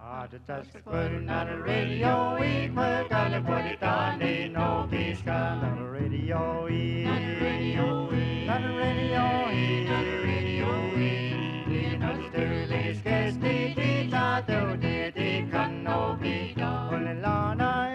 Just putting on the radio, we put on the put it on, ain't no peace on the radio, on the radio, on the radio, on the radio, in the sterling scarce the not the can no be done. Only Lana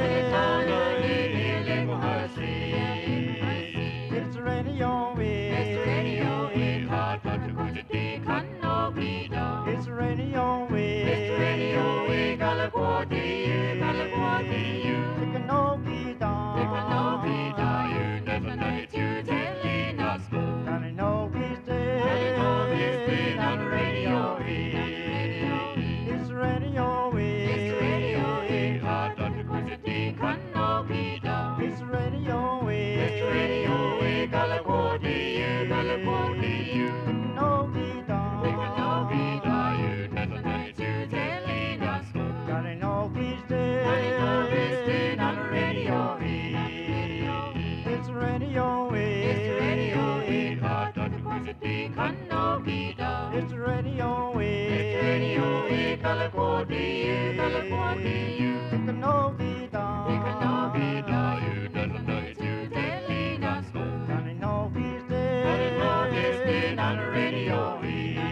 it's the radio, it's the radio, hard but to go to the can no be done. It's the radio, it's the radio, Galaguati, you. It can no be done. It can no be done. You never know it, you telling us. Can it no be still? Can it no be still on the radio? It's the radio, it's the radio, hard but to go to the can no be done. It's the radio, it's the radio, Galaguati, you. It can no be done. It can no be done. You never know it, you telling us. Can it no be still? Can it no be still on the radio? It's the radio, it's the radio, hard but to go to the can no be done. It's the radio, it's the radio, Galaguati, you. It can no be done. It can no be done. You never know it, you telling us. Can it no be still? Can it no be still on the radio?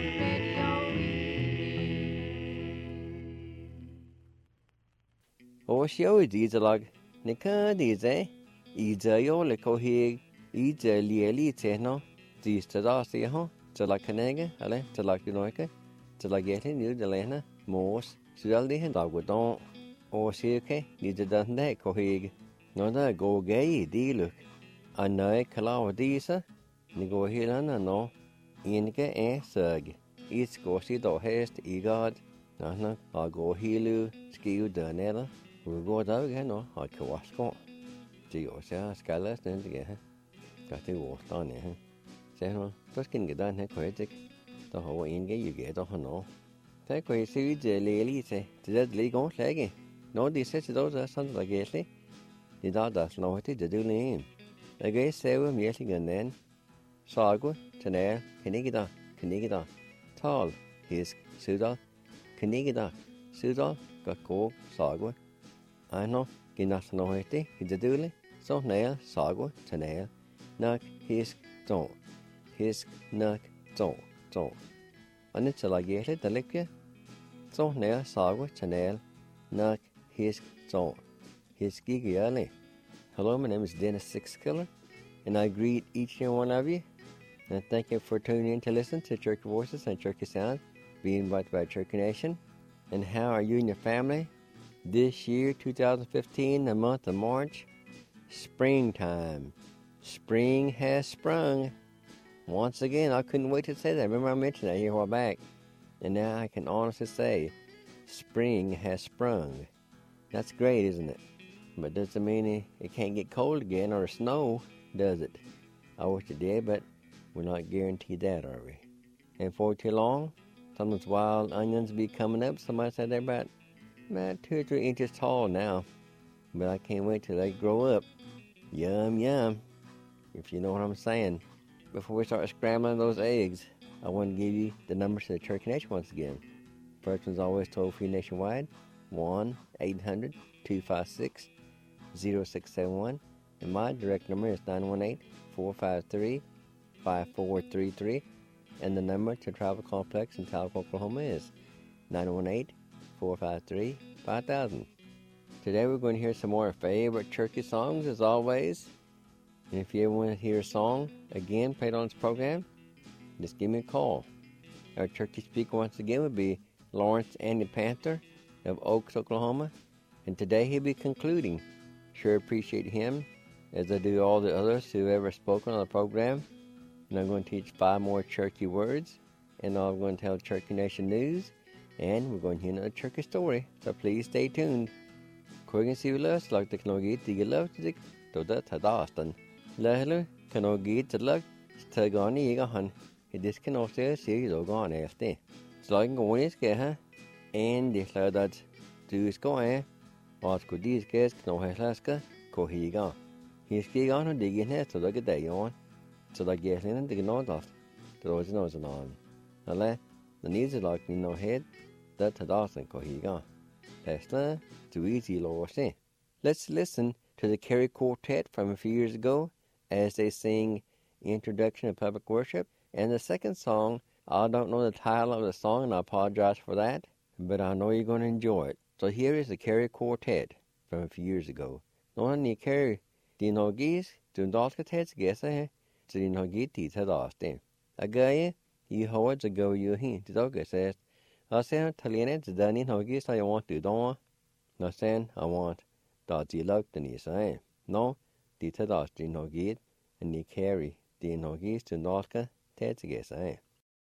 Oshio Dizalag, Nika Dize, Izayo Lekohig, Iza Lieli Tehno, Dis Tadasiho, Talakanega, Ale, Talakinoika, Talagetin, New Delena, Morse, Sudaldi and Dogwadon, Oshioke, Nidadande Kohig, Nada go gay, Diluk, Anai Kalawa Disa, Nigo Hilana no, Inke e Sug, Eats Gosi do Hest, Egod, Nana, Ago Hilu, Skiu Danella. We go out again, no, I can wash go. Gee, Scalas, then together. Got to walk on there, Say, no, just can get done here, quick. The whole in you get off, no. Take away, see the lady say, to that legal leggy. No, this says those are something like Yesley. The dog does know what to do name. I guess say we're meeting and then. Sagwa, Tanel, Canigida, Tall, his Sudal, Canigida, Sudal, got cold, Sagwa. I know, Ginas no hete, Hidaduli, so nail, Sagwa, Tanel, Nuck, his don't, his nuck, don't. And it's like yet, the liquor, so nail, Sagwa, Tanel, Nuck, his don't, his gigi early. Hello, my name is Dennis Sixkiller, and I greet each and one of you. And thank you for tuning in to listen to Cherokee Voices and Cherokee Sound, being invited by Cherokee Nation. And how are you and your family? This year, 2015, the month of March, springtime. Spring has sprung. Once again, I couldn't wait to say that. Remember I mentioned that here a while back. And now I can honestly say, spring has sprung. That's great, isn't it? But doesn't mean it can't get cold again or snow, does it? I wish it did, but we're not guaranteed that, are we? And for too long, some of those wild onions be coming up. Somebody said they're about 2 or 3 inches tall now. But I can't wait till they grow up. Yum, yum. If you know what I'm saying. Before we start scrambling those eggs, I want to give you the numbers to the Cherokee Nation once again. First one's always toll-free nationwide. 1-800-256-0671. And my direct number is 918-453-5433. And the number to Travel Complex in Talcott, Oklahoma is 918-453-5000. Today we're going to hear some more favorite Cherokee songs as always. And if you ever want to hear a song again played on this program, just give me a call. Our Cherokee speaker once again would be Lawrence Andy Panther of Oaks, Oklahoma. And today he'll be concluding. Sure appreciate him, as I do all the others who have ever spoken on the program. And I'm going to teach 5 more Cherokee words. And I'm going to tell Cherokee Nation news. And we're going to hear another Cherokee story. So please stay tuned. Quick and see you last like the Knogi to get love to the Tadastan. Lahelu, Knogi to luck, Tagani Egahan. It is can also see you gone after. So I can go in his get, and the Sladat do his go, or could these guests know his laska, Kohiga. He's getting on a digging head to look at day on. So that gets in the know that. The roads knows on. The needs are like no head, the Tadasan Kohiga. Tesla, too easy, Lord. Let's listen to the Carey Quartet from a few years ago as they sing Introduction to Public Worship. And the second song, I don't know the title of the song, and I apologize for that, but I know you're going to enjoy it. So here is the Carey Quartet from a few years ago. No ni Carey di nogis to dalskatets gesa to di nogiti tadaste. Agaye, you howards ago you hin to dogases. I say Talianet to Danny nogis I want to don. No sen I want that you love the ni say. No, di tadaste nogit and ni Carey di nogis to dalska tets gesa.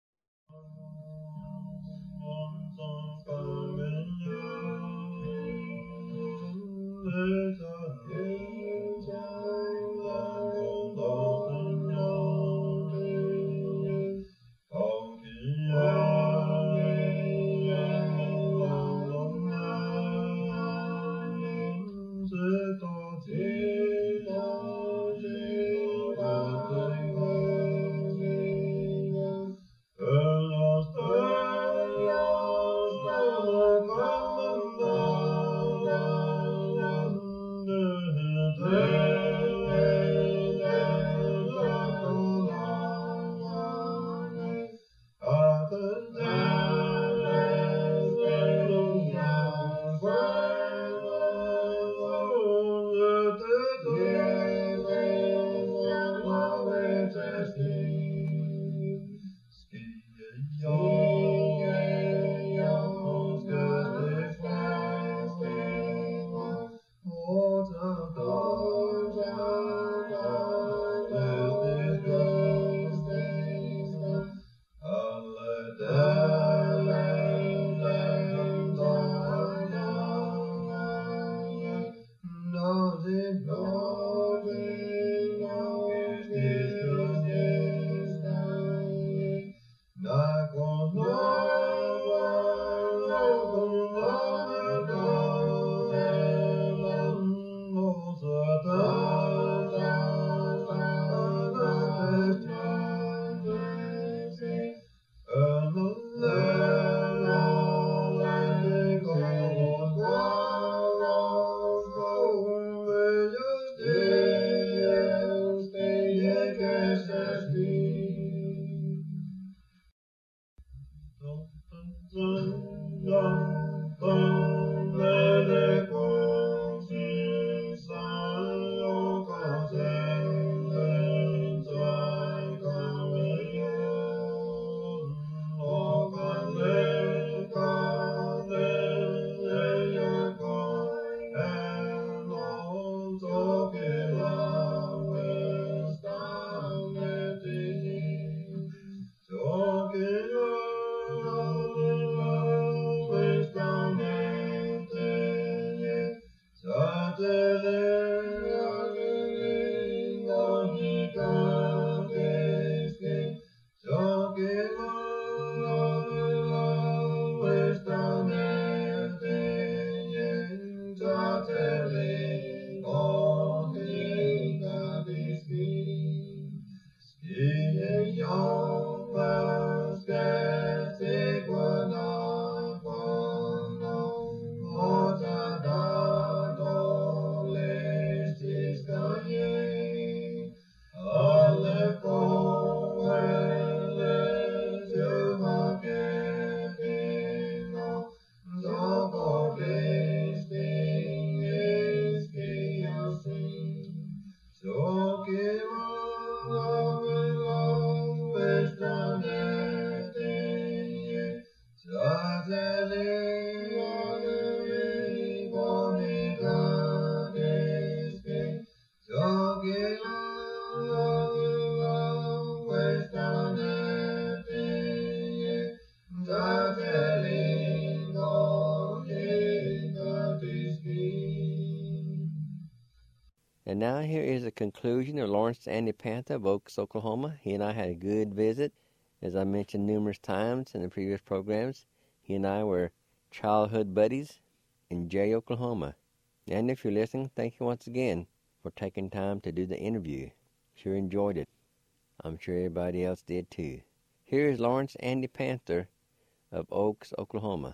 And now here is the conclusion of Lawrence Andy Panther of Oaks, Oklahoma. He and I had a good visit. As I mentioned numerous times in the previous programs, he and I were childhood buddies in Jay, Oklahoma. And if you're listening, thank you once again for taking time to do the interview. Sure enjoyed it. I'm sure everybody else did too. Here is Lawrence Andy Panther of Oaks, Oklahoma.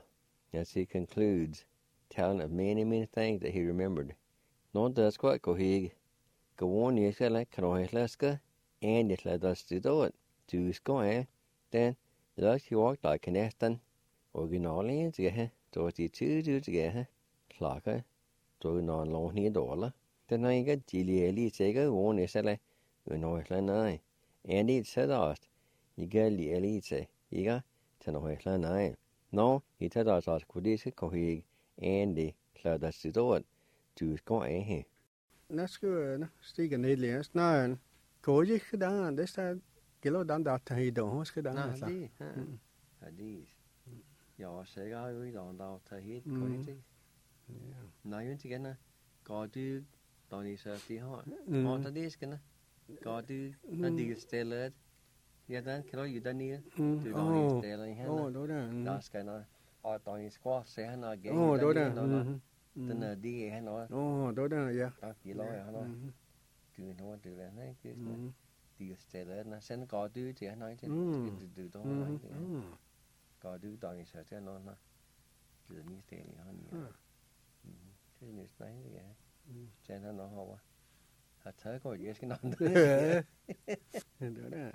as he concludes, telling of many, many things that he remembered. No does quite go he go on yeska like Kanohislaska, and it led us to do it. To score, then he walked like an Eston, originally together, to the two together, Clarker, to non long near dollar. Then I got Gilly Taker, one is like, you know, it's like and it said us, you get the elite, you got to know it's like no, he told us that could this cohig, and the led us to do it. To score, eh? Nó cứ nó stiga nedligen nó koji khda det är kilo dan dat hej då hos khda Nah, hadis. Ja, säga ju idag då ta hit kojti. Nej, inte gärna. Går du då ni så att ha. Har det det ska na. Går du när det stället. Ja, den kan ju den ni. Du då ni ställer här. då där. Där ska na. Och då ni ska se han och Då där. Den är det här nå. Då där ja. Tack i lov här nå. Du nå du är nej, du. Det stället när sen går du till han inte. Du då nej. Går du då ni så att nå na. Du ni ställer han ja. Thế nên đấy thì cho nên nó hoa hạt thớ có gì cái non Đó đó.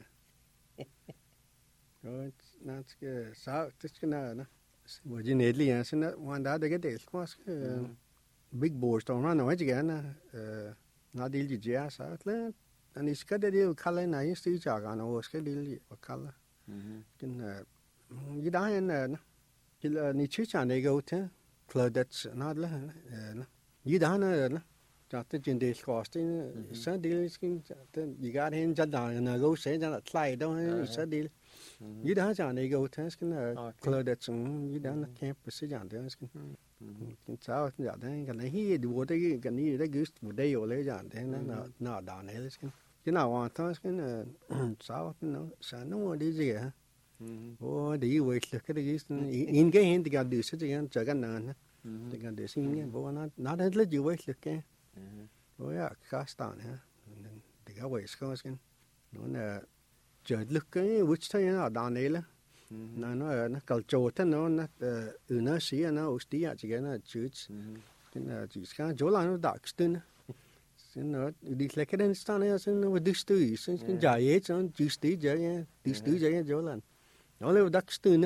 Rồi nó cái sao tức cái nào nó vừa chỉ nét liền xin nó hoàn đã cái đấy quá big board đó nó nói gì cái nó đi gì vậy sao thế anh ấy cái đấy color này sẽ trả cái nó cái đi color cái gì đó nó cái là ni chưa trả này cái thế Claudette nó là như đó nó cho tới chuyện để cost sẽ đi cái gì cả hiện giờ nó go sẽ ra lại đâu sẽ đi như đó cho này go thế cái Claudette như đó nó campus sẽ ra đấy cái sao giờ đấy cái này hi đủ đấy cái này đấy cứ một đây rồi lấy ra thế nó đào này cái nào hoàn thôi cái sao nó sao nó đi gì hả đi về cái đấy in cái hiện thì cái điều sẽ cái cái nào thì cái điều sinh cái bố nó đến lấy nhiều vậy cái bố à Kazakhstan ha thì cái vậy cái nó là chờ lúc cái which thế nó đào này là nó cầu trâu thế nó xí nó Austria chỉ cái nó chữ cái là chỉ cái chỗ là nó đặc trưng nó đi lấy cái đến stan này nó đi study cái giải ấy cho chữ study giải chỗ là nó là đặc trưng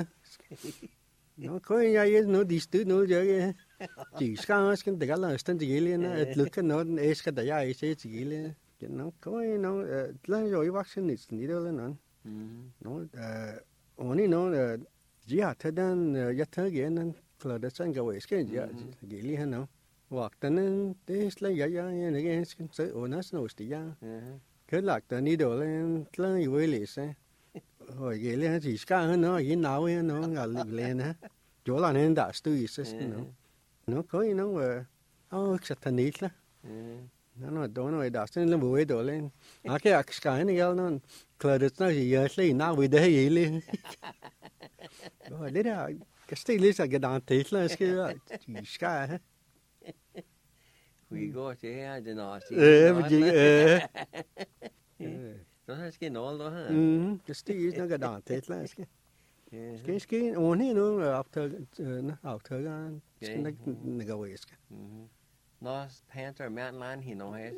nó có cái nó đi study nó giải chỉ cái cái là stan chỉ cái nó lúc cái nó cái đại giải sẽ chỉ cái nó có nó là rồi vaccine thì đó là nó nó chỉ hạt thế nên nhất thế cái nên là để sang cái cái gì li hả nó hoặc tên thế là cái này cái sẽ nó thì ra cái là tên đi đồ lên là như vậy liền sẽ rồi cái li chỉ cái nó cái nào nó ngả lên ha chỗ là nên đã study nó có nó sẽ thành ít là nó đó nó đã xin lên buổi đồ lên cái này nó Claudette nó gì vậy nào về đây vậy liền rồi đấy là cái style là cái đàn thế là cái we go to the nó nó là cái nó đó ha cái style nó cái đàn thế là cái oni nó học thơ cái nó cái vậy nó Panther Mountain Lion he nó hay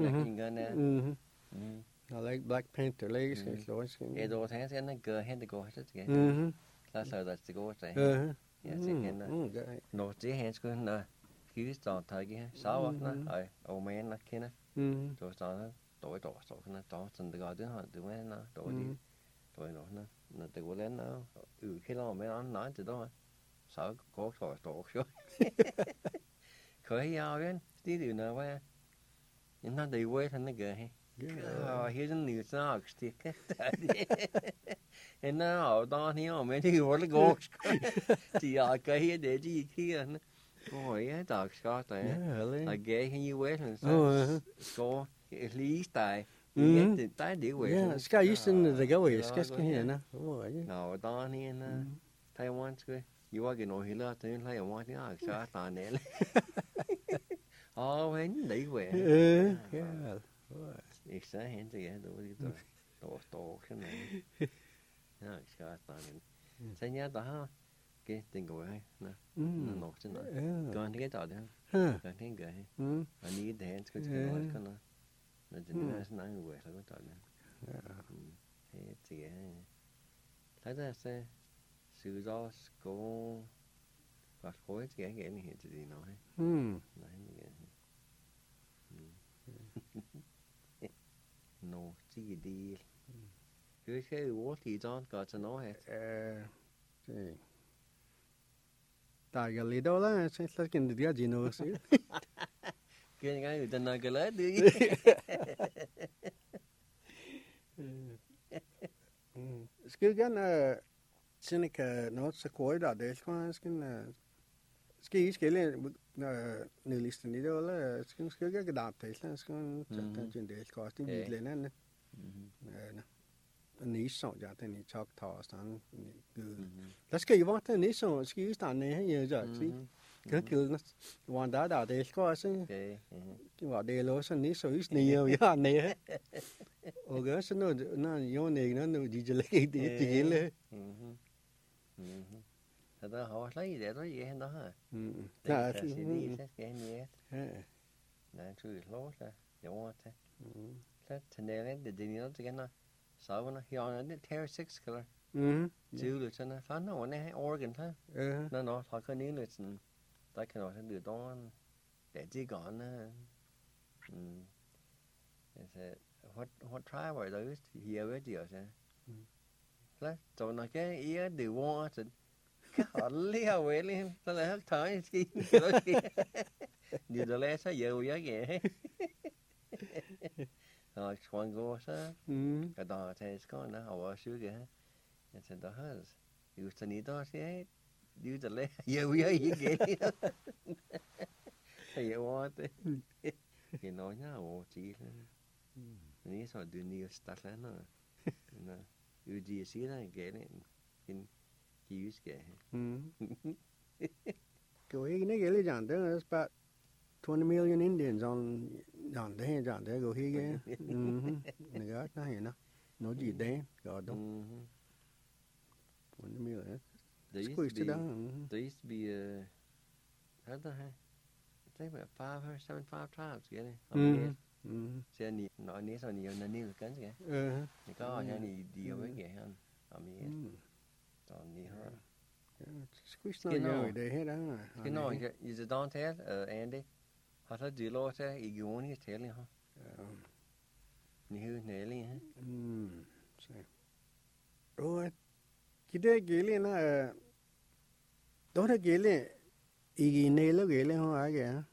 I like Black Panther legs cái đồ thế sẽ nó cơ hết go hết cái là sợ là sẽ go thế yeah sẽ nó chỉ hết cái nó cứ tao thấy cái sao nó ấy ông mẹ nó kia rồi tao nó tối nó tao chân được gọi đứa họ đứa mẹ nó tối đi tối nó tự có lên nó khi đó mẹ nó nói từ đó sợ có sỏi tổ rồi khởi nhau cái tí điều nào vậy nhưng nó đi quê thành nó kìa here's a new song stick and now down here mấy thứ gọi là gỗ chỉ ở cái để gì kia ôi á tao có tại là ghé cái như quê thành sao có at least tại tại địa quê cái ý xin là cái quê cái này nè nào down here nè Taiwan cái you are getting here là tới lại ở ngoài thì sao tao nè hén đi quê It's a hint again, tổ cái này, nó sao tao nên, sao nhá tao cái tình của ai nè nó nổ trên nó còn cái tao đấy còn cái cái anh đi dance cái nói cái nó chỉ nói người là cái tao đấy thế thì thấy ra sẽ sự do có và khối cái này hiện thì nói nói như vậy no chỉ đi cái vô thì John có cho nó hết tại cái lý đó là sẽ là cái điều gì nữa xíu cái người ta nói cái lấy đi cái là xin cái nó sẽ coi đó để coi cái lên nửa lịch sử đó là cái đạp thế là cái chuyện để có tiếng gì lên nè ní sổ giả thì ní chọc thọ sang cứ that's cái what the ní sổ cái stan này hay giờ giờ cái nó hoàn đã để có chứ cái bảo để lo sang ní sổ ít nhiều ya này ở cái sân nó yêu này nó đi chơi cái gì lên thật ra họ lấy để nói gì đó hả là thì đi cái này là chú lố ra giống thế thế thành ra đấy để nó cái nó sợ nó hiểu nó theo 6 color chứ được cho nó phán nó này organ thôi nó phải có những lịch tại cái nó sẽ được đó để chỉ còn what try vào đấy hiểu cái gì rồi đấy cho nó cái ý điều qua thì cái họ liều vậy liền nó lại hất thở cái đó như đó lẽ sao giờ vậy vậy rồi quan go sa cái đó thì có nó họ sửa cái thì đó hết yêu cho ní đó sẽ yêu cho lẽ giờ vậy vậy thì what cái nói nhá ô chỉ ní sao đưa ní start là nó yêu gì xí là cái này he used cái này cái lý giải đó là about 20 million Indians on there go here này cái nó hiện nó gì đấy gọi đó 20 million there used to be how the heck I think about 5 or 7 tribes cái này sẽ nó ní sao nhiều nó nhiều cái gì cái có nhà này điều với cái hơn còn ní hơn cái nồi để hết đó cái nồi is it don't tell Andy họ sẽ chỉ lo sẽ ý kiến như thế liền hả như thế liền hả rồi cái liền là đó là cái liền ý kiến này là cái liền không ai cả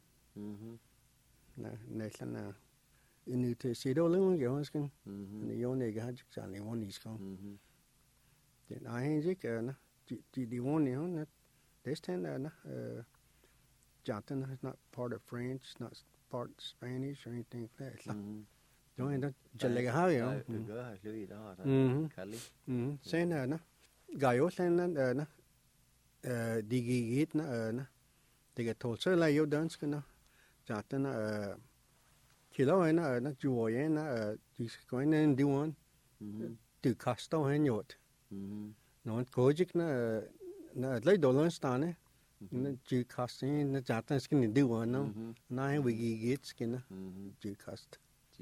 này là in the city luôn cái không cái nhiều này cái chắc chắn là muốn đi không thì ai hết cái nó chỉ đi muốn này không this time là Jonathan is not part of French, not part Spanish or anything like that. Cho nên nó chỉ là cái hơi không? Cái hơi đó Cali. Sen là nó gạo sen nó đi ghi nó thì cái thổ sơ là yêu đơn cái nó Jonathan khi đó nó chùa ấy nó chỉ có nên đi on từ Castro hay nhột nó cố chức nó lấy đồ lớn stan ấy nó chỉ cost nó trả tiền cái này điều nó hay bị ghét cái nó chỉ cost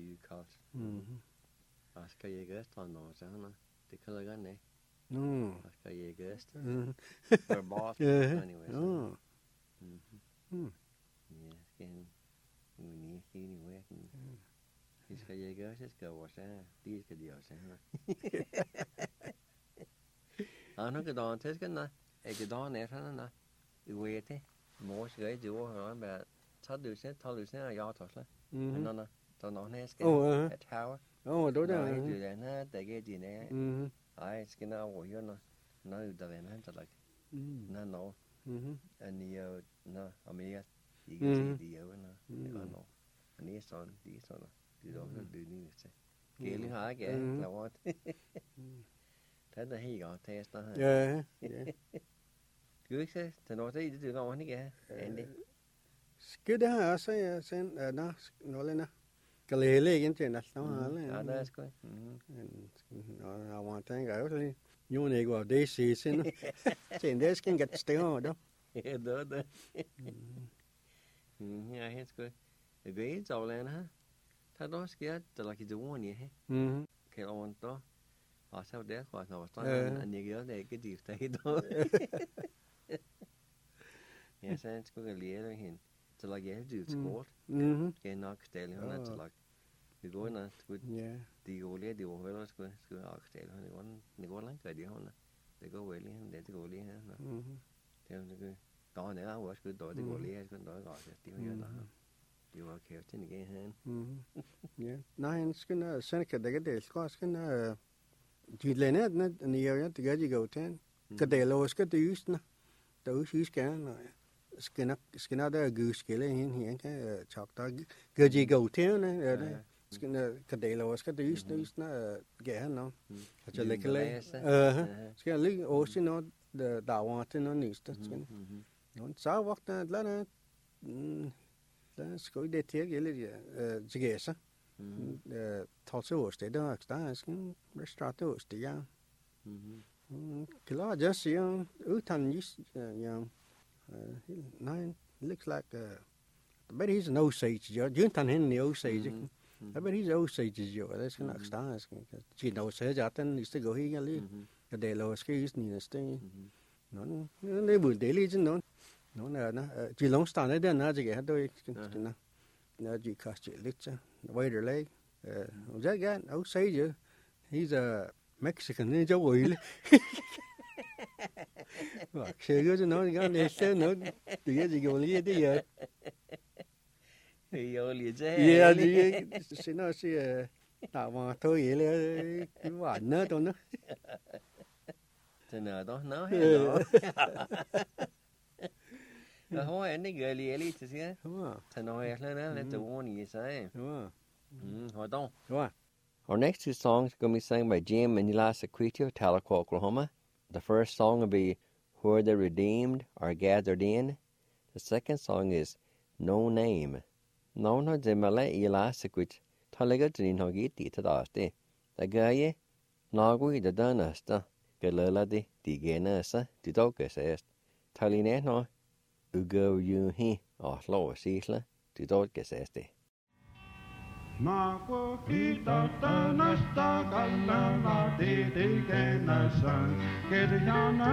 cái gì cái toàn nó sao nó thì cái cái này cái gì cái for boss anyway cái người khi người cái gì cái sẽ cái what sao đi cái điều sao nó cái đó thế cái này cái đó này sao nó về thế mỗi cái chỗ họ bảo thao được sẽ là do thôi nó tao nói này cái thao đúng rồi từ đấy nó tại cái gì này ai cái nó ở dưới nó từ đấy nó thật là nó anh nhiều nó ở Mỹ gì gì ở nó anh ấy son đi son từ đó nó từ như thế cái liên hệ cái là what thế là hay gọi test đó cứ thế thì nó thấy từ đâu hết kìa Andy cái đó là sẽ nó lên cái lề cái chuyện đó nó là đó cái nó hoàn thành cái You need go day season. Saying this can get still, though. Đó. Yeah, it's good. The grades all in, huh? That don't scare the like it's the one, yeah. Okay, I want to. I saw there quite no time, and you go there, get you stay though. Yes, it's good. Later in. So like you do sport. Okay, knock stay on that. Like you go na good. Yeah. The go there, the over us go knock stay on the one. The go like the one. They go well in. They go there. Tell the good. Đó nữa I was good. Đó the go there. Good. Đó gọi cái tiếng đó. You are careful again. Yeah. Nine skin Seneca they get this cost skin Gidlenet net in the area to get you go ten. Cadelo skin to use na. Those use can skin out there goose kill in here chop dog. Good you go ten skin Cadelo skin to use na get no. Such a lickle. Skin leak also not the that want to no news to skin. No saw walk that lana. Let's go to the theater. Jigesa. Tulsa was the dogs. That's restaurant was the young. Kilo just young. Utan used young. Nine looks like. I bet he's an Osage. Juntan in the Osage. I bet he's Osage. That's not stars. She knows her. Jatan used to go here. The day low skis near the stay. No, they would daily, no. No, chỉ long staan đấy đàn gì hết đôi nó chỉ có chuyện lịch chứ waiter leg that guy I'll say you he's a Mexican in chỗ quỷ vậy chơi cái nó cái này sẽ nó từ cái gì gọi là gì vậy thì vô liền chứ yeah thì sẽ nó sẽ tạo mà thôi vậy là cái bản nữa thôi nó thế nào đó nó hết đó. Hoi any girly elite is here. Tanoy let the one you say. Hold on. Our next two songs are going to be sung by Jim and Elas Aquitio, Tahlequah, Oklahoma. The first song will be Where the Redeemed Are Gathered In. The second song is No Name. No Jimale Elas Aquit. Talega Jin Hogiti to Dasti. The guy, Nagui the Dunasta. Galadi, the Genasa, the Dogus est. Taline no. Ugo you he or low seasla to dot guess este. Nago kita tanasta kalana de genasa Kediana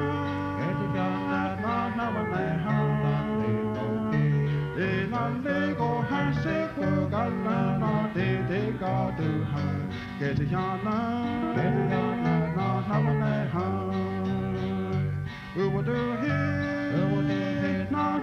na de na lego hase ko kalana de gadu ha Kediana na we will do here na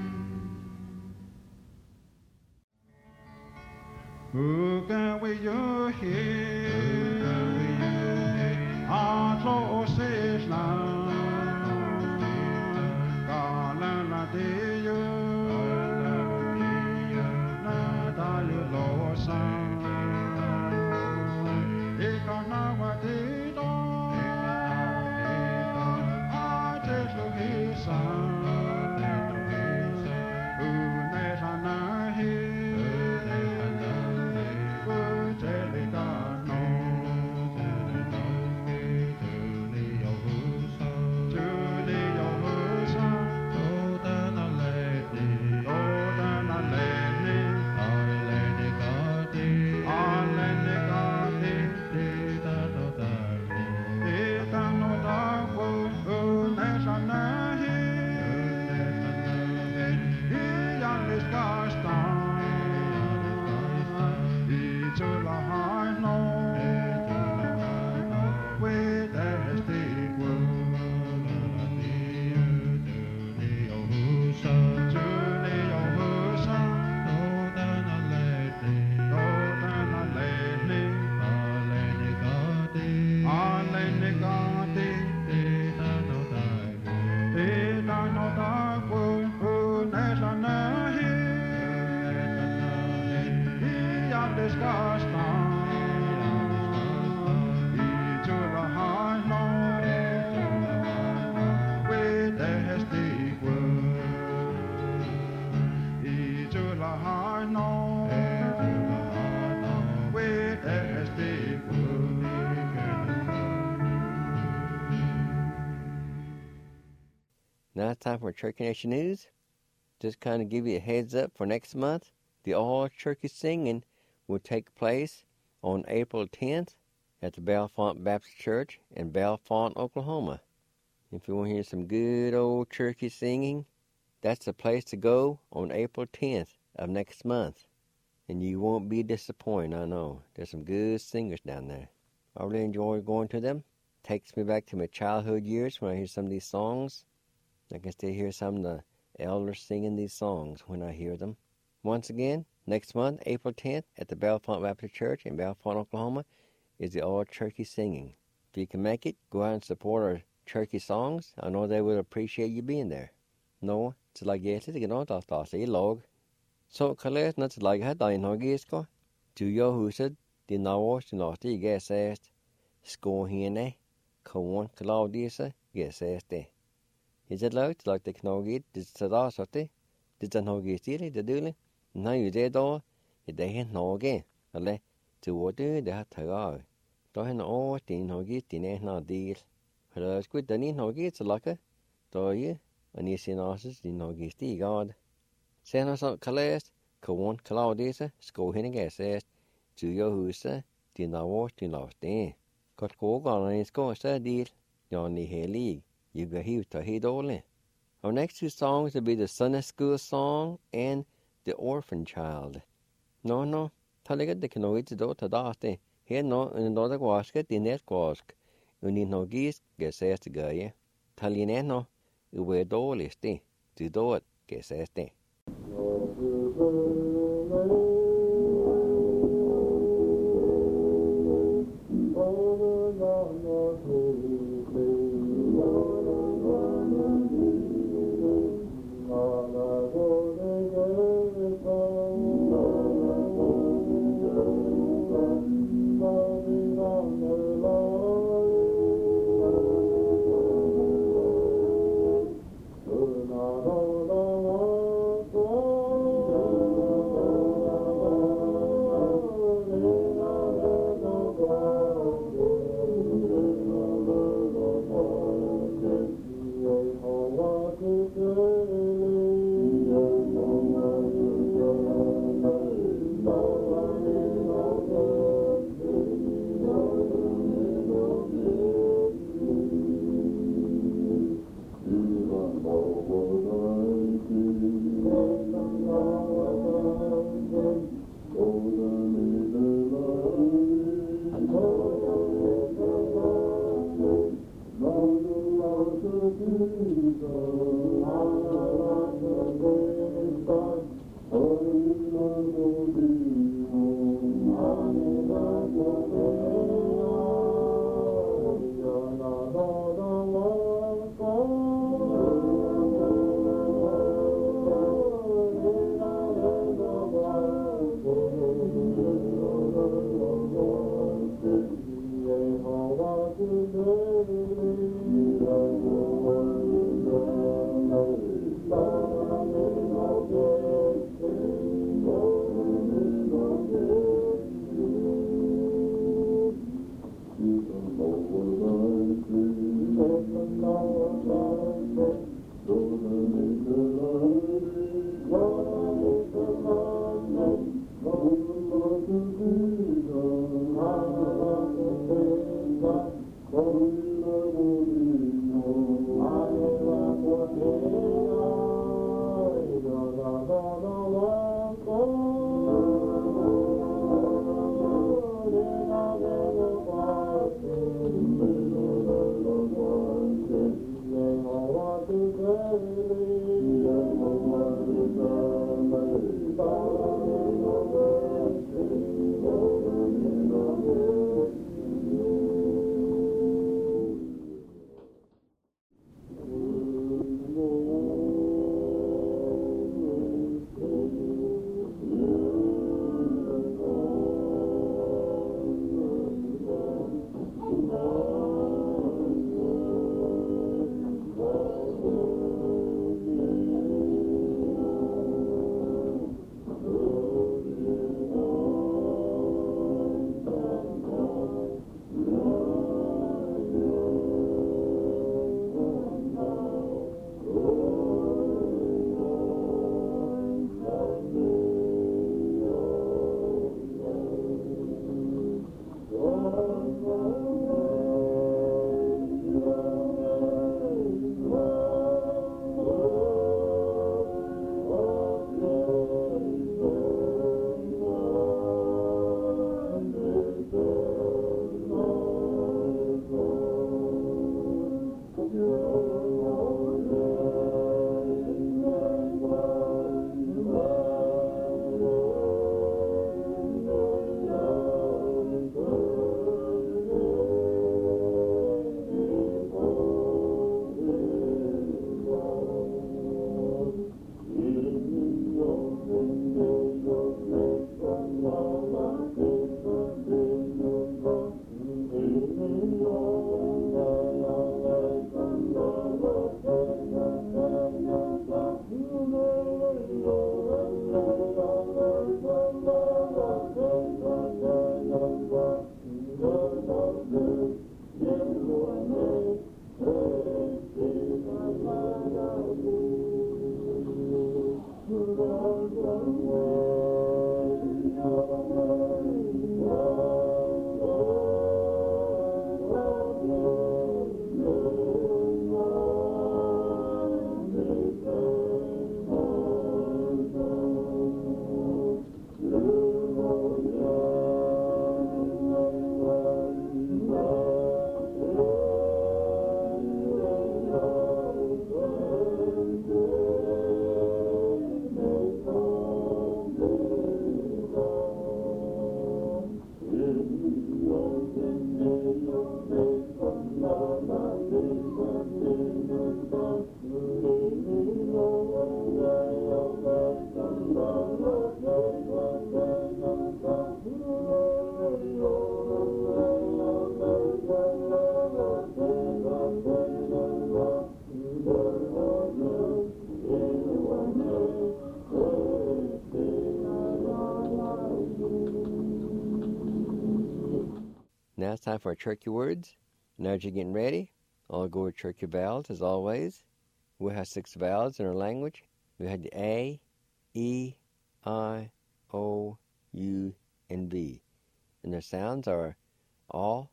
Who can we use? Now it's time for Turkey Nation News. Just kind of give you a heads up for next month. The All Turkey Singing will take place on April 10th at the Bellefonte Baptist Church in Bellefonte, Oklahoma. If you want to hear some good old turkey singing, that's the place to go on April 10th of next month. And you won't be disappointed, I know. There's some good singers down there. I really enjoy going to them. Takes me back to my childhood years when I hear some of these songs. I can still hear some of the elders singing these songs when I hear them. Once again, next month, April 10th, at the Bellefonte Baptist Church in Bellefonte, Oklahoma, is the All Turkey Singing. If you can make it, go out and support our turkey songs. I know they would appreciate you being there. No, it's like yes, it's not a log. Så kalles not like had I no gisko. Do your huset, the nawas in lost the gas asked. Score hene, Kawan Claudisa, yes, asked. Is it like the knogit, the sadasati? Did the nogit steal the dooley? Now you did all, they had no again. Ale, to what do they have to go? Don't have all the nogit in a no deal. Hello, it's good, the nogits a lucker. Do you? And you see noses, the nogit the god. Send us out Calais, Kawan Claudisa, score hene gas asked. To your husa, the nawas in lost day. Got go on and score a deal. Johnny Hay League. You got here to hate only. Our next two songs will be the Sunday School Song and the Orphan Child. No. Taliga de Canoid to do to daste. Here no, and another wasket, the net wask. You need no geese, get says the guy. Talineno, you wear dollies, to do it, get says the. Now it's time for our Cherokee words. Now as you're getting ready, I'll go with Cherokee vowels as always. We'll have 6 vowels in our language. We have the A, E, I, O, U, and V. And their sounds are A,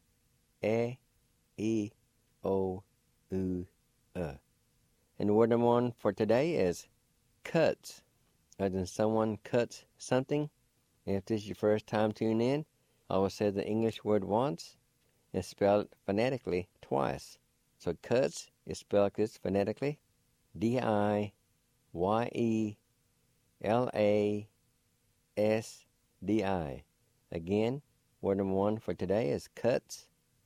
E, O, U, And the word number 1 for today is cuts. As in someone cuts something. And if this is your first time tuning in, I will say the English word once and spell it phonetically twice. So cuts is spelled this phonetically. D-I-Y-E-L-A-S-D-I. Again, word number 1 for today is cuts.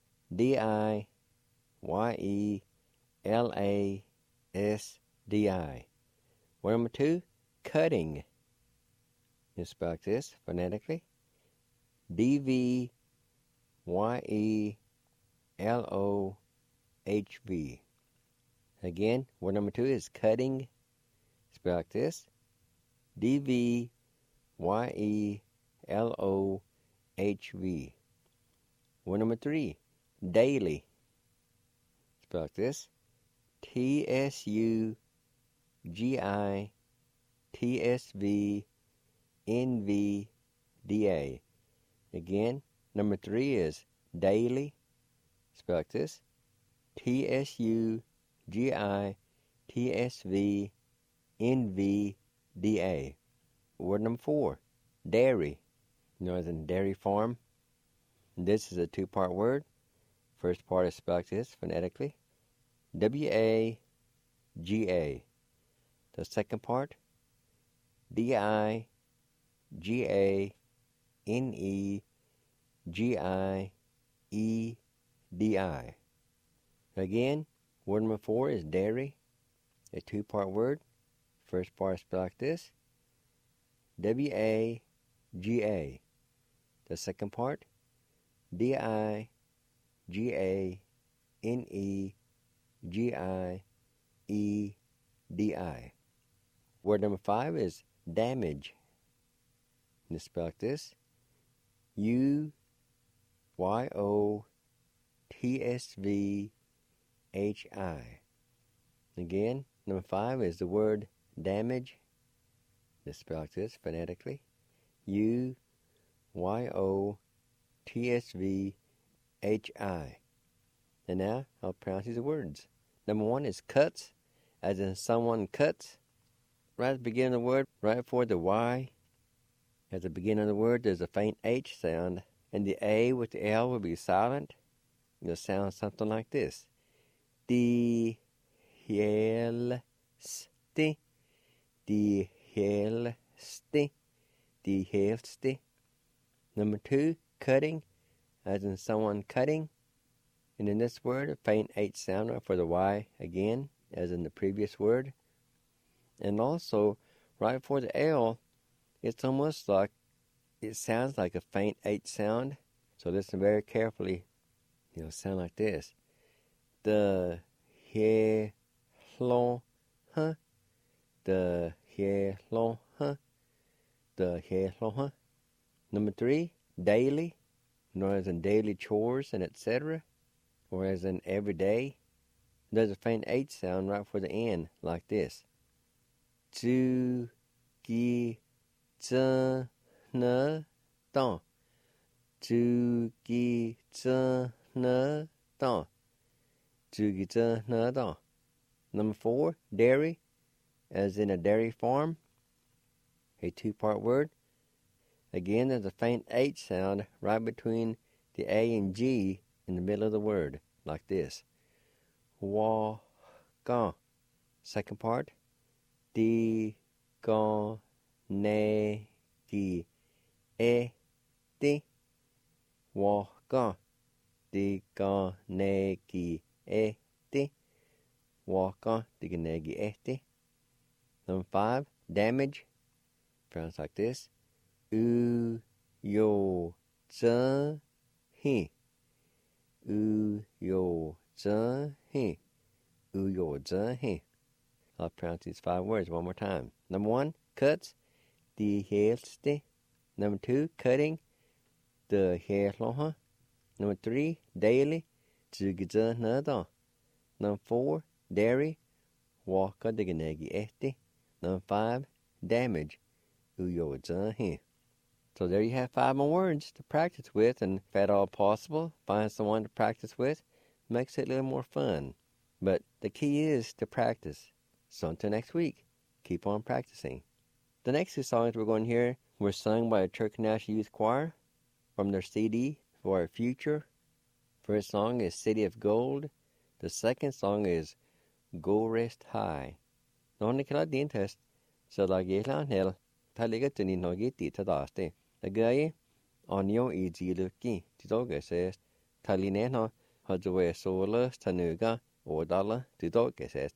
D-I-Y-E-L-A-S-D-I. Word number 2, cutting. You spell this phonetically. D-V-Y-E-L-O-H-V. Again, word number 2 is cutting. Spell like this. D-V-Y-E-L-O-H-V. Word number 3, daily. Spell like this. T-S-U-G-I-T-S-V-N-V-D-A. Again, number 3 is daily. Spell like this. T-S-U-G-I-T-S-V-N-V-D-A. Word number 4, dairy. You know, as in dairy farm. This is a 2-part word. First part is spelled like this phonetically. W-A-G-A. The second part, D-I-G-A-N-E-G-I-E-D-I. Again, word number 4 is dairy, a 2-part word. First part is spelled like this, W-A-G-A. The second part, D-I-G-A-N-E-G-I-E-D-I. Word number 5 is damage. And it's spelled like this, U-Y-O-T-S-V-H-I. Again, number 5 is the word damage. It's spelled like this phonetically, U-Y-O-T-S-V-H-I. And now I'll pronounce these words. Number 1 is cuts, as in someone cuts. Right at the beginning of the word, right before the Y, at the beginning of the word, there's a faint H sound, and the A with the L will be silent. It'll sound something like this. Die-hel-sti, die-hel-sti, die-hel-sti. Number 2, cutting, as in someone cutting. And in this word, a faint H sound for the Y again, as in the previous word. And also, right before the L, it's almost like, it sounds like a faint H sound. So listen very carefully It'll sound like this. The he long huh. The he long huh. The he long huh. Number 3, daily, nor as in daily chores and etc., or as in every day. There's a faint H sound right for the N, like this. Zu, gi, zhe, ne, dong. Zu, gi, zhe, ne, dong. Zu, gi, zhe, ne, dong. Number 4, dairy, as in a dairy farm, a 2-part word. Again, there's a faint H sound right between the A and G in the middle of the word, like this. Wa, ga. Second part. Di, ga, ne, gi, e, di. Wa, ga. Di, ga, ne, gi, e, di. Wa, ga, di, ga, ne, gi, e, di. Number 5, damage. Pronounced like this. U, yo, zhe, he. U, yo, zhe, he. U, yo, zhe, he. I'll pronounce these 5 words one more time. Number 1, cuts. Die Hälfte. Number 2, cutting. The Hälfte. Number 3, daily. Züge nada. Number 4, dairy. Waka de genegi ehti. Number 5, damage. Uyo he. So there you have 5 more words to practice with, and if at all possible, find someone to practice with. Makes it a little more fun. But the key is to practice. So until next week, keep on practicing. The next 2 songs we're going to hear were sung by the Turkey National Youth Choir from their CD, For Our Future. First song is City of Gold. The second song is Go Rest High. Nonikala Dintest, so la Gelan Hill, Taligatini no Giti Tadaste. The guy on your easy looking, Tidoga says, Talineno, Hajawe Sola, Tanuga, or Dalla, Tidoga says.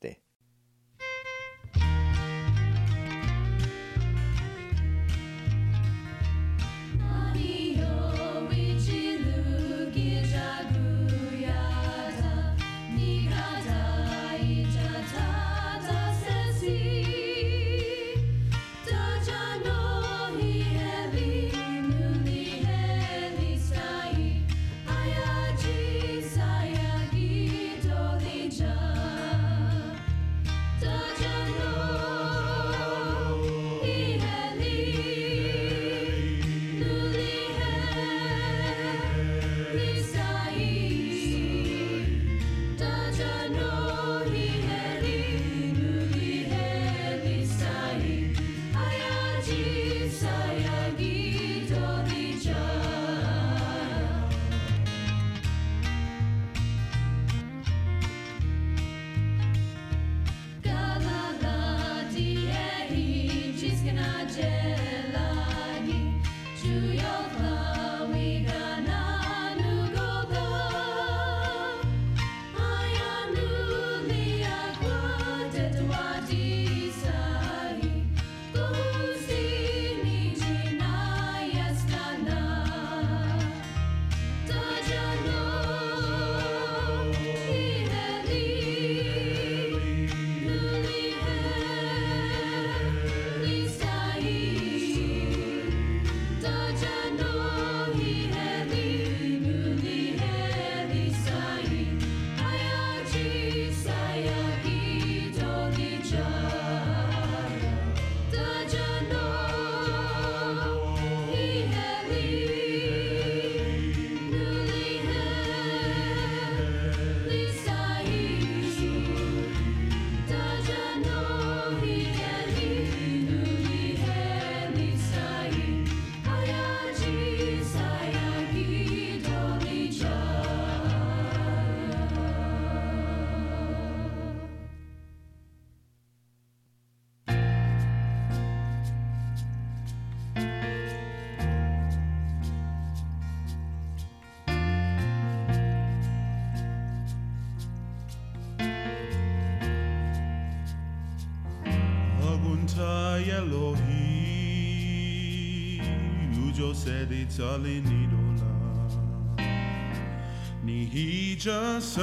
Elohi, ujo sedi tali nidola, ni Hijasa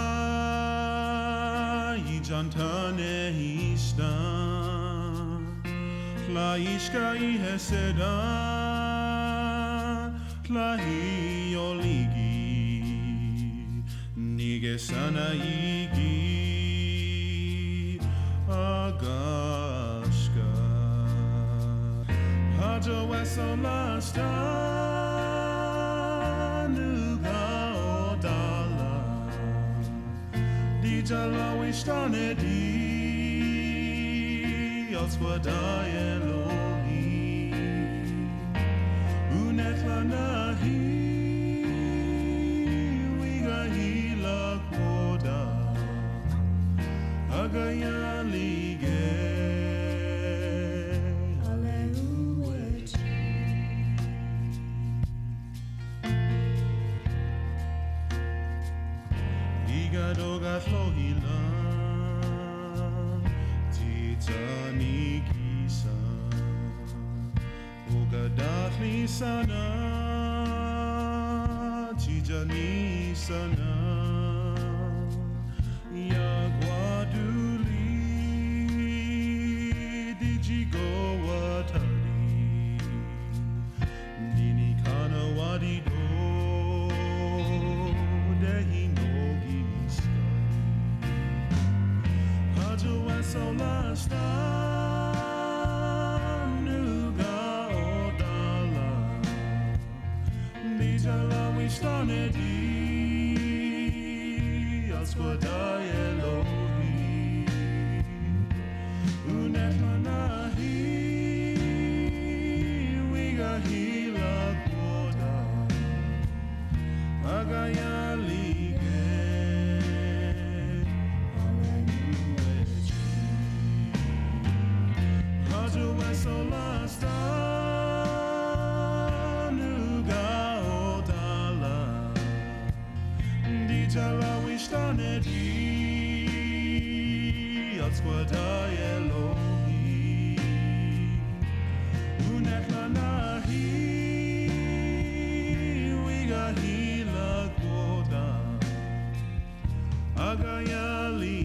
Ijantane Hista Tlaishka Iheseda Tlahi Oligi Nigesana Igi Agashka Hajo Wesolasta Jala wishtane di Oswada Elohi Unetla nahi Wiga hila koda Agaya lige Doga flohila Titani kisa Oga dathli sana Tijani sana Yagwaduli Dijigo watari Nini kana wadido Solasta Nuga Odala Nijala Wishtanedi Aswada Elohi Unetmanahi Wiga Hila Koda Agayali Solasta Nuga Odala Dijala Wishtanedi Atswada Elohi Unetlanahi Wiga Hila Koda Agayali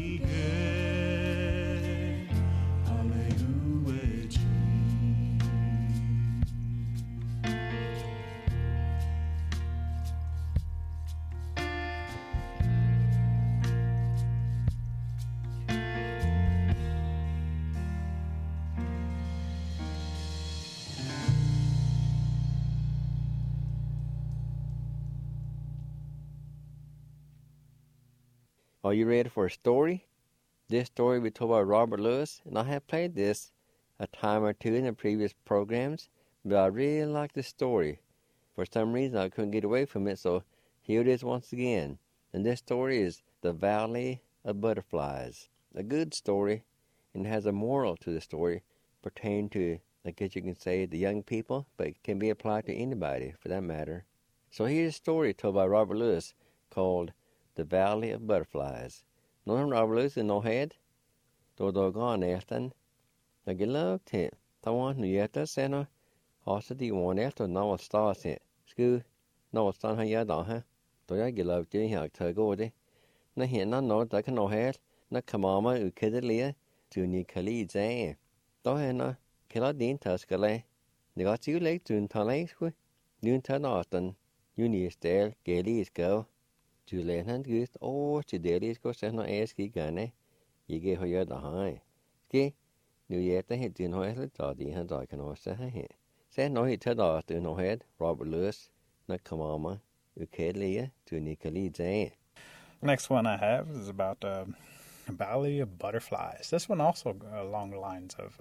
Are you ready for a story? This story we told by Robert Lewis, and I have played this a time or two in the previous programs, but I really like this story. For some reason I couldn't get away from it, so here it is once again. And this story is The Valley of Butterflies. A good story, and it has a moral to the story pertaining to, I guess you can say, the young people, but it can be applied to anybody for that matter. So here's a story told by Robert Lewis called The Valley of Butterflies. Någon Robert Lewis in no head? Då gan efter. Jag gillar till. Ta want nu hjärta sen. Hasa de want efter något stas. Sku något stan han gör då här. Då jag gillar till jag tar gå det. När henne något där kan no head. När kamama ukedelia. Du ni kali zä. Då henne killa din taskale. Det går ju lätt du tar läsku. Nu tar nåten. You need stel gelis go. Du lærer han gøst til det, det skal sætte noget æske i gerne. Ikke har jeg der her. Ske, nu er det helt din højde, der de han der kan også have her. Sæt noget i til der, du nu har Robert Lewis, når kommer med, ukedelige, du Nikoli Zay. Next one I have is about Valley of Butterflies. This one also along the lines of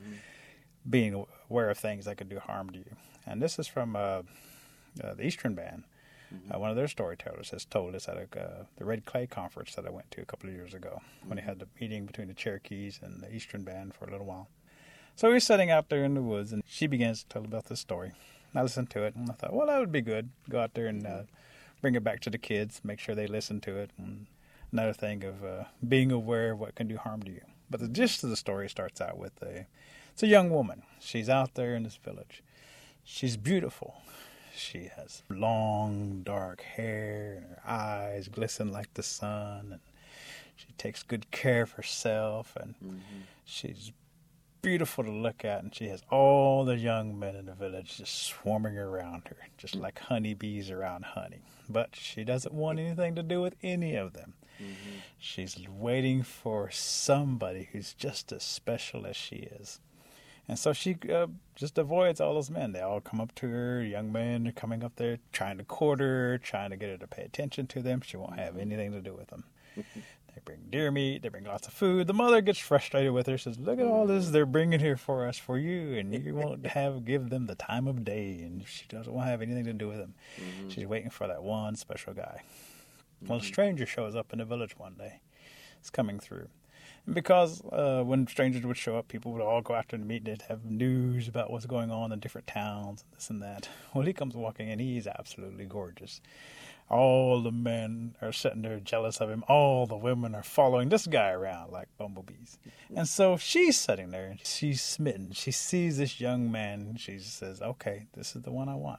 being aware of things that could do harm to you. And this is from the Eastern Band. One of their storytellers has told us at the Red Clay conference that I went to a couple of years ago when they had the meeting between the Cherokees and the Eastern Band for a little while. So we were sitting out there in the woods, and she begins to tell about this story. I listened to it, and I thought, well, that would be good. Go out there and bring it back to the kids, make sure they listen to it. And another thing of being aware of what can do harm to you. But the gist of the story starts out with it's a young woman. She's out there in this village. She's beautiful. She has long, dark hair, and her eyes glisten like the sun, and she takes good care of herself, and she's beautiful to look at, and she has all the young men in the village just swarming around her, just like honeybees around honey. But she doesn't want anything to do with any of them. She's waiting for somebody who's just as special as she is. And so she just avoids all those men. They all come up to her. Young men are coming up there trying to court her, trying to get her to pay attention to them. She won't have anything to do with them. They bring deer meat. They bring lots of food. The mother gets frustrated with her. Says, look at all this they're bringing here for us, for you, and you won't give them the time of day. And she doesn't want to have anything to do with them. She's waiting for that one special guy. Well, a stranger shows up in the village one day. It's coming through. And because when strangers would show up, people would all go after the meet. They'd have news about what's going on in different towns, and this and that. Well, he comes walking in. He's absolutely gorgeous. All the men are sitting there jealous of him. All the women are following this guy around like bumblebees. And so she's sitting there, and she's smitten. She sees this young man, and she says, okay, this is the one I want.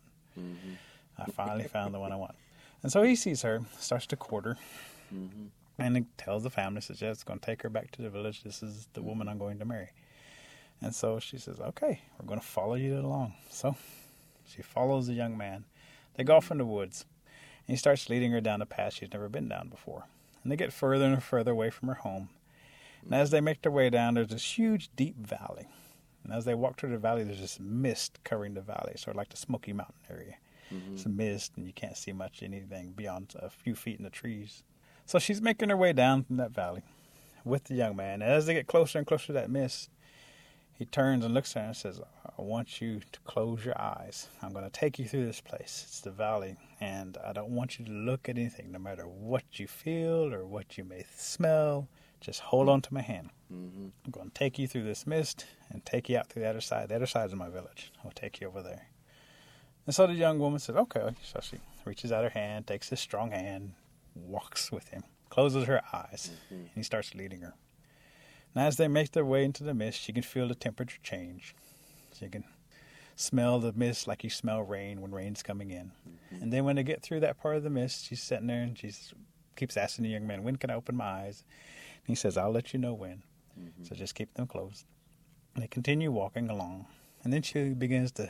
I finally found the one I want. And so he sees her, starts to court her. And he tells the family, says, yeah, it's going to take her back to the village. This is the woman I'm going to marry. And so she says, okay, we're going to follow you along. So she follows the young man. They go off in the woods. And he starts leading her down a path she's never been down before. And they get further and further away from her home. And as they make their way down, there's this huge, deep valley. And as they walk through the valley, there's this mist covering the valley, sort of like the Smoky Mountain area. It's a mist, and you can't see much anything beyond a few feet in the trees. So she's making her way down from that valley with the young man. And as they get closer and closer to that mist, he turns and looks at her and says, I want you to close your eyes. I'm going to take you through this place. It's the valley, and I don't want you to look at anything, no matter what you feel or what you may smell. Just hold on to my hand. I'm going to take you through this mist and take you out to the other side. The other side is my village. I'll take you over there. And so the young woman says, okay. So she reaches out her hand, takes his strong hand, walks with him, closes her eyes, and he starts leading her. And as they make their way into the mist, she can feel the temperature change. She can smell the mist like you smell rain when rain's coming in. And then when they get through that part of the mist, she's sitting there and she keeps asking the young man, when can I open my eyes? And he says, I'll let you know when. So just keep them closed. And they continue walking along. And then she begins to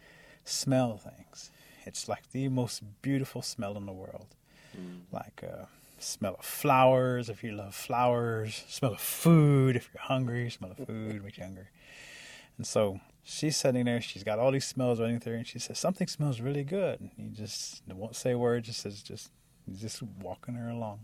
smell things. It's like the most beautiful smell in the world. Like smell of flowers if you love flowers, smell of food if you're hungry, smell of food makes you hungry. And so she's sitting there, she's got all these smells running through her, and she says, something smells really good. And he just won't say a word, he's just walking her along.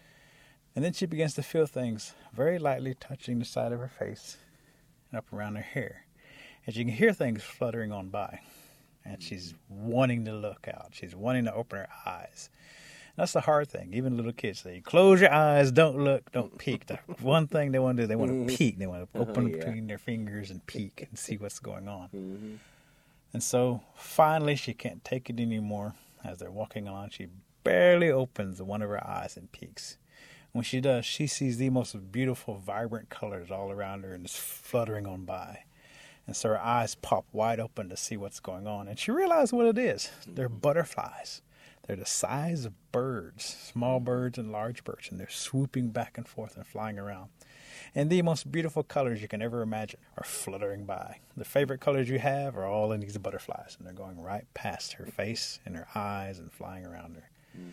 And then she begins to feel things very lightly touching the side of her face and up around her hair. And she can hear things fluttering on by. And she's wanting to look out. She's wanting to open her eyes. That's the hard thing. Even little kids say, close your eyes, don't look, don't peek. The one thing they want to do, they want to peek. They want to open between their fingers and peek and see what's going on. And so finally she can't take it anymore. As they're walking on, she barely opens one of her eyes and peeks. When she does, she sees the most beautiful, vibrant colors all around her and it's fluttering on by. And so her eyes pop wide open to see what's going on. And she realizes what it is. They're butterflies. They're the size of birds, small birds and large birds, and they're swooping back and forth and flying around. And the most beautiful colors you can ever imagine are fluttering by. The favorite colors you have are all in these butterflies, and they're going right past her face and her eyes and flying around her.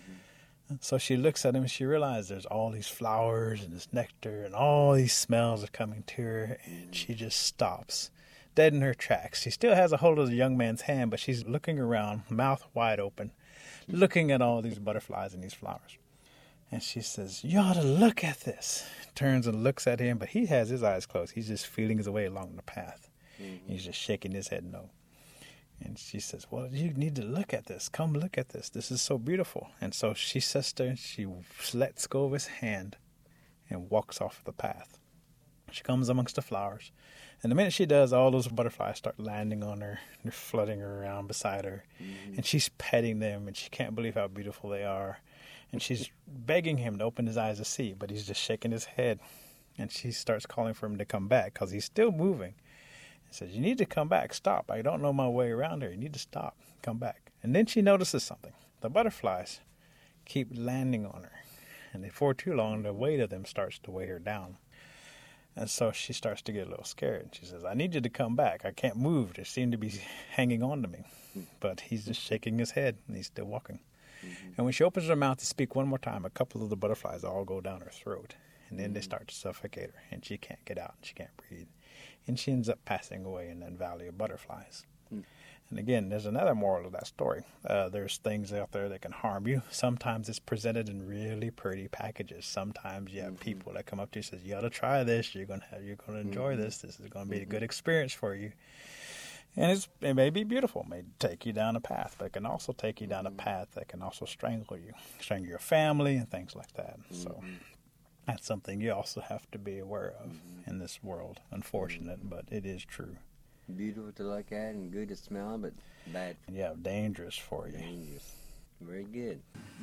So she looks at him and she realizes there's all these flowers and this nectar and all these smells are coming to her, and she just stops, dead in her tracks. She still has a hold of the young man's hand, but she's looking around, mouth wide open, looking at all these butterflies and these flowers. And she says, you ought to look at this. Turns and looks at him, but he has his eyes closed. He's just feeling his way along the path. He's just shaking his head no. And she says, well, you need to look at this. Come look at this. This is so beautiful. And so she sits there and she lets go of his hand and walks off the path. She comes amongst the flowers. And the minute she does, all those butterflies start landing on her. They're flooding her around beside her. And she's petting them, and she can't believe how beautiful they are. And she's begging him to open his eyes to see, but he's just shaking his head. And she starts calling for him to come back because he's still moving. He says, you need to come back. Stop. I don't know my way around here. You need to stop. Come back. And then she notices something. The butterflies keep landing on her. And before too long, the weight of them starts to weigh her down. And so she starts to get a little scared. She says, I need you to come back. I can't move. They seem to be hanging on to me. But he's just shaking his head, and he's still walking. Mm-hmm. And when she opens her mouth to speak one more time, a couple of the butterflies all go down her throat. And then they start to suffocate her, and she can't get out, and she can't breathe. And she ends up passing away in that valley of butterflies. And again, there's another moral of that story. There's things out there that can harm you. Sometimes it's presented in really pretty packages. Sometimes you have people that come up to you and says, you ought to try this. You're going to enjoy this. This is going to be a good experience for you. And it may be beautiful. It may take you down a path, but it can also take you down a path that can also strangle you, strangle your family and things like that. So that's something you also have to be aware of in this world. Unfortunate, but it is true. Beautiful to look at and good to smell, but bad. Yeah, dangerous for you. Dangerous. Very good.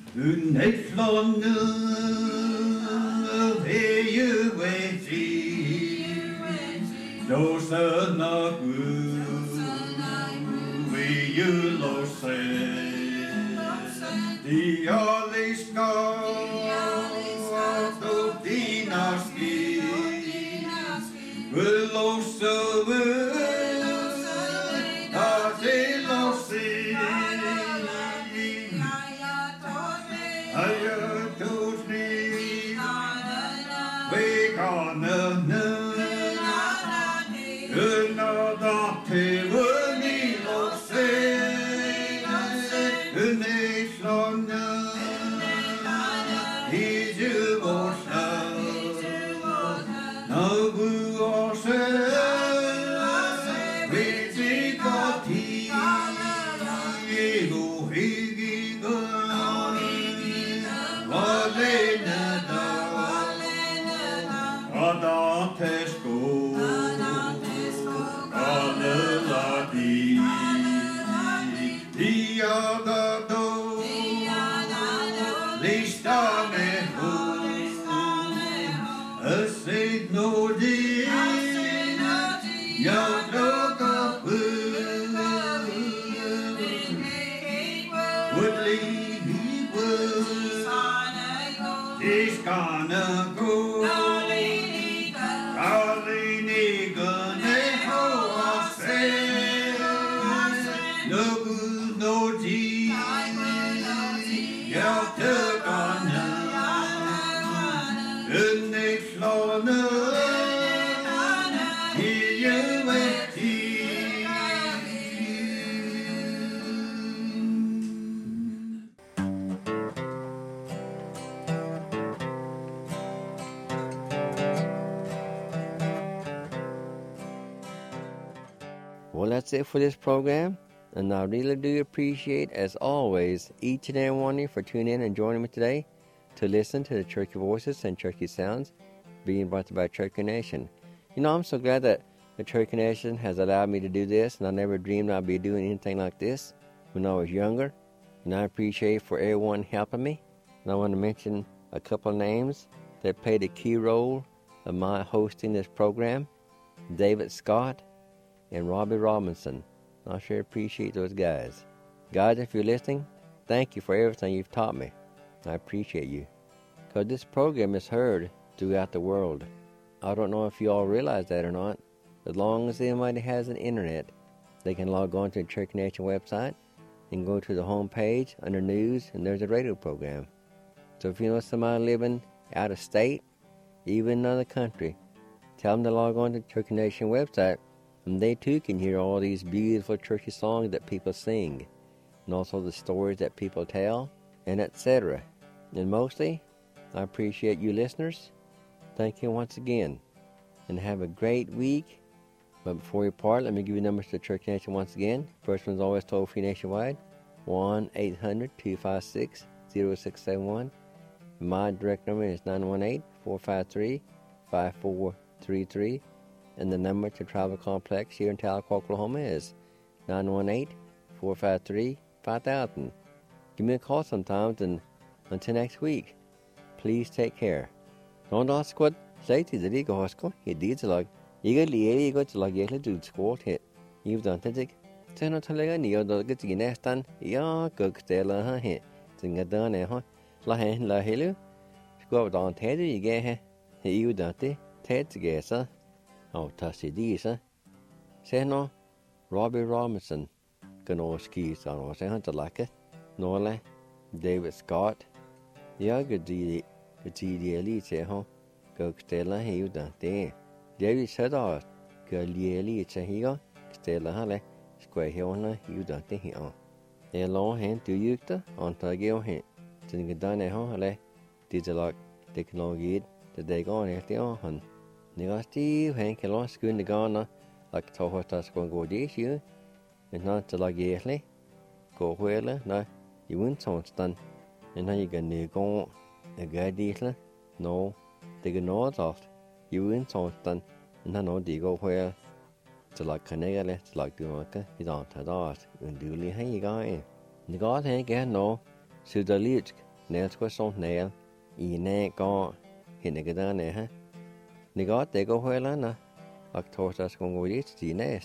Well, that's it for this program, and I really do appreciate, as always, each and every one of you for tuning in and joining me today to listen to the Cherokee Voices and Cherokee Sounds being brought to you by Cherokee Nation. You know, I'm so glad that the Cherokee Nation has allowed me to do this, and I never dreamed I'd be doing anything like this when I was younger, and I appreciate for everyone helping me. And I want to mention a couple of names that played a key role of my hosting this program: David Scott and Robbie Robinson. I sure appreciate those guys. Guys, if you're listening, thank you for everything you've taught me. I appreciate you. Because this program is heard throughout the world. I don't know if you all realize that or not. As long as anybody has an internet, they can log on to the Cherokee Nation website and go to the home page under news, and there's a radio program. So if you know somebody living out of state, even in another country, tell them to log on to the Cherokee Nation website, and they too can hear all these beautiful Cherokee songs that people sing, and also the stories that people tell, and etc. And mostly, I appreciate you listeners. Thank you once again, and have a great week. But before we part, let me give you numbers to the Cherokee Nation once again. First one's always toll-free nationwide, 1-800-256-0671. My direct number is 918-453-5433. And the number to Travel Complex here in Tahlequah, Oklahoma is 918-453-5000. Give me a call sometimes, and until next week, please take care. Don't ask what Saiti the Liga Hosko, he did like, you get the area, you got to like Yellow Dude Squat hit. You've done it. thế nó thay cái nhiều đồ cái gì nè tan yếu cực tệ là ha hệ từng cái đó này ha là hệ luôn qua đòn thế gì ghê ha thì yêu đó thế gì ghê sao hậu ta sẽ đi sao thế nó Robbie Robinson cái nó ski sao nó sẽ hơn là cái nó là David Scott yếu cái gì đi sẽ ha cực tệ là yêu đó thế David sẽ đó cái đi sẽ hiểu tệ là ha lại quay hiệu nó yêu đó thế hiểu e lo hen tu yuk ta on ta geo hen tin cái đó này ha lại thì là technology the day gone này tiêu hẳn nếu có tí hen cái lo school này gone nó là thâu hoa ta sẽ go đi chứ nên nó chỉ là ghé lấy go huế là nó yêu muốn sống tận nên nó cái này con cái đi là nó thì cái nó đó yêu muốn sống tận nên nó đi go huế chỉ là cái này là chỉ là cái mà cái đó thay đó điều lý hay cái nếu có thể cái nó sự đặc biệt nếu có sống này ý này có hiện cái đó này ha nếu có thể có huế là nè hoặc thôi ta sẽ không có gì nữa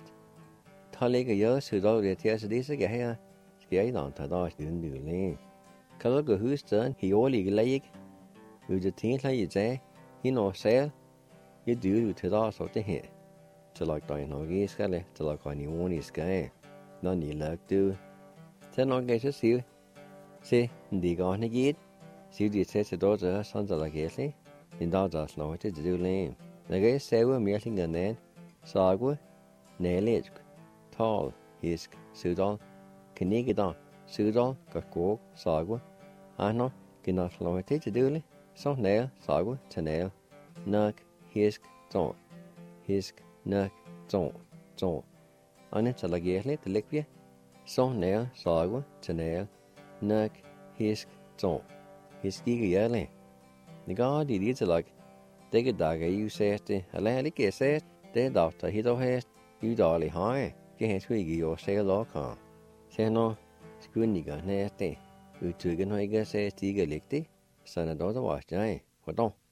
thay lấy cái giờ sự đó để theo sự đi sẽ cái ha cái đó thay đó điều lý kalau cái hús tên thì ở lại cái lấy ngườiจะทิ้งอะไรอยู่ใจที่นอเสียยิ่งดูอยู่ที่đó số thế hệจะลอยต่อยน้องกี้สกันเลยจะลอยก่อนนิ้วนี่สกันน้องนี่เลิกดูถ้าน้องแกจะสิวสิดีก่อนนี่กิดสิวดีเสียจะโดนจะสั่งจะลอยเกสิยินดาวจะสนองจะดูเลยแล้วก็เสียว่ามีอะไรเงินเน้นสาวกูเนลิชทอลฮิสสุดอนคืนนี้กี่ตอนสุดอนกับกูสาวกูน้องกินน้องสนองจะดูเลยส่งเนลสาวกูจะเนลนักฮิสจงฮิสนักจงอันนี้จะละเอียดเลยแต่เล็กเพี้ยส่งเนื้อสอยว่าจะเนื้อนักฮิสจงฮิสกี้ก็เยอะเลยนี่ก็ดีจะละเด็กด่าก็ยูเซสต์อะไรอะไรก็เซสต์เด็กด่าแต่ฮิตเอาเฮสยูด่าเลยหายก็เห็นช่วยกี่โยเซลล้อค่ะเซนโนสกุลนี่ก็เนสต์อุจุกันหอยก็เซสต์ที่ก็เล็กที่สนดอจะว่าใจหัวต้อง